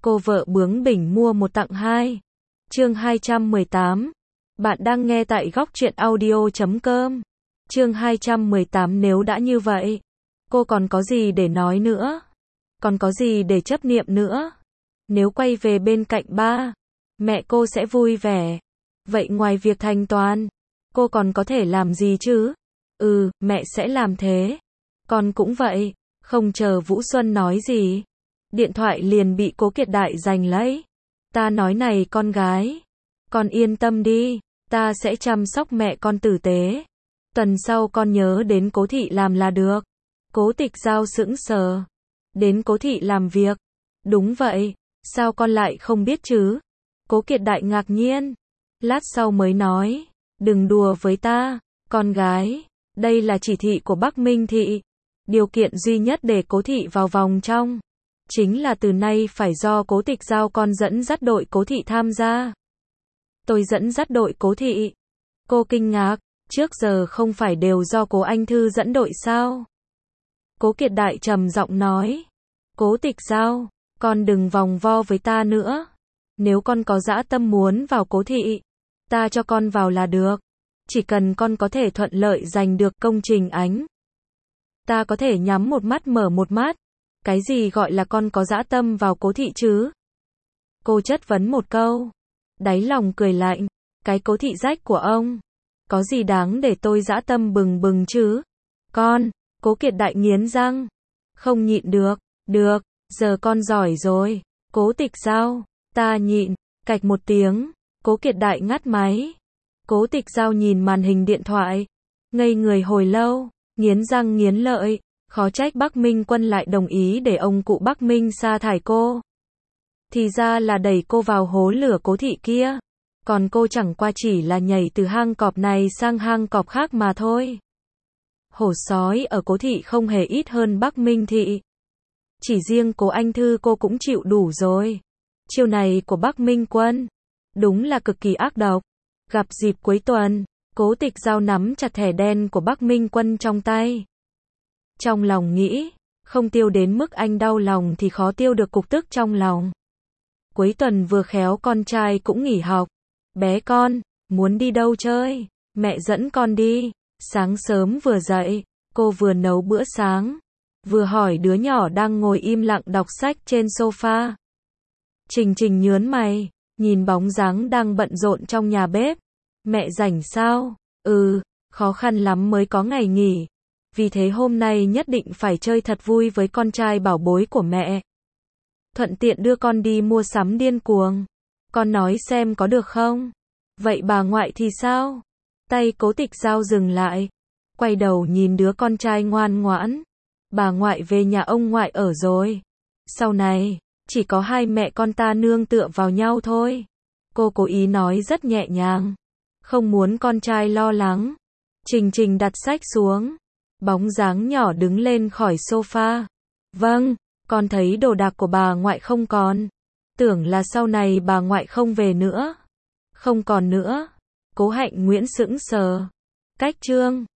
Cô vợ bướng bỉnh mua một tặng hai. Chương 218. Bạn đang nghe tại góc truyện audio.com. Chương 218. Nếu đã như vậy, cô còn có gì để nói nữa? Còn có gì để chấp niệm nữa? Nếu quay về bên cạnh ba, mẹ cô sẽ vui vẻ. Vậy ngoài việc thanh toán, cô còn có thể làm gì chứ? Mẹ sẽ làm thế. Con cũng vậy. Không chờ Vũ Xuân nói gì, điện thoại liền bị Cố Kiệt Đại giành lấy. Ta nói này con gái, con yên tâm đi, ta sẽ chăm sóc mẹ con tử tế. Tuần sau con nhớ đến Cố thị làm là được. Cố Tịch Giao sững sờ. Đến Cố thị làm việc? Đúng vậy, sao con lại không biết chứ? Cố Kiệt Đại ngạc nhiên. Lát sau mới nói, đừng đùa với ta, con gái, đây là chỉ thị của Bắc Minh thị. Điều kiện duy nhất để Cố thị vào vòng trong, chính là từ nay phải do Cố Tịch Giao con dẫn dắt đội Cố thị tham gia. Tôi dẫn dắt đội Cố thị? Cô kinh ngạc, trước giờ không phải đều do Cố Anh Thư dẫn đội sao? Cố Kiệt Đại trầm giọng nói, Cố Tịch Giao, con đừng vòng vo với ta nữa. Nếu con có dã tâm muốn vào Cố thị, ta cho con vào là được. Chỉ cần con có thể thuận lợi giành được công trình ánh, ta có thể nhắm một mắt mở một mắt. Cái gì gọi là con có dã tâm vào Cố thị chứ? Cô chất vấn một câu, đáy lòng cười lạnh, cái Cố thị rách của ông, có gì đáng để tôi dã tâm bừng bừng chứ? Con, Cố Kiệt Đại nghiến răng, không nhịn được, được, giờ con giỏi rồi. Cố Tịch Giao, ta nhịn. Cạch một tiếng, Cố Kiệt Đại ngắt máy. Cố Tịch Giao nhìn màn hình điện thoại, ngây người hồi lâu, nghiến răng nghiến lợi, khó trách Bắc Minh Quân lại đồng ý để ông cụ Bắc Minh sa thải cô. Thì ra là đẩy cô vào hố lửa Cố thị kia, còn cô chẳng qua chỉ là nhảy từ hang cọp này sang hang cọp khác mà thôi. Hổ sói ở Cố thị không hề ít hơn Bắc Minh thị. Chỉ riêng Cố Anh Thư cô cũng chịu đủ rồi. Chiêu này của Bắc Minh Quân, đúng là cực kỳ ác độc. Gặp dịp cuối tuần, Cố Tịch Giao nắm chặt thẻ đen của Bắc Minh Quân trong tay. Trong lòng nghĩ, không tiêu đến mức anh đau lòng thì khó tiêu được cục tức trong lòng. Cuối tuần vừa khéo con trai cũng nghỉ học. Bé con, muốn đi đâu chơi? Mẹ dẫn con đi. Sáng sớm vừa dậy, cô vừa nấu bữa sáng, vừa hỏi đứa nhỏ đang ngồi im lặng đọc sách trên sofa. Trình Trình nhớn mày, nhìn bóng dáng đang bận rộn trong nhà bếp. Mẹ rảnh sao? Khó khăn lắm mới có ngày nghỉ. Vì thế hôm nay nhất định phải chơi thật vui với con trai bảo bối của mẹ. Thuận tiện đưa con đi mua sắm điên cuồng. Con nói xem có được không? Vậy bà ngoại thì sao? Tay Cố Tịch Giao dừng lại, quay đầu nhìn đứa con trai ngoan ngoãn. Bà ngoại về nhà ông ngoại ở rồi. Sau này, chỉ có hai mẹ con ta nương tựa vào nhau thôi. Cô cố ý nói rất nhẹ nhàng, không muốn con trai lo lắng. Trình Trình đặt sách xuống, bóng dáng nhỏ đứng lên khỏi sofa. Vâng, con thấy đồ đạc của bà ngoại không còn. Tưởng là sau này bà ngoại không về nữa. Không còn nữa. Cố Hạnh Nguyễn sững sờ. Cách chương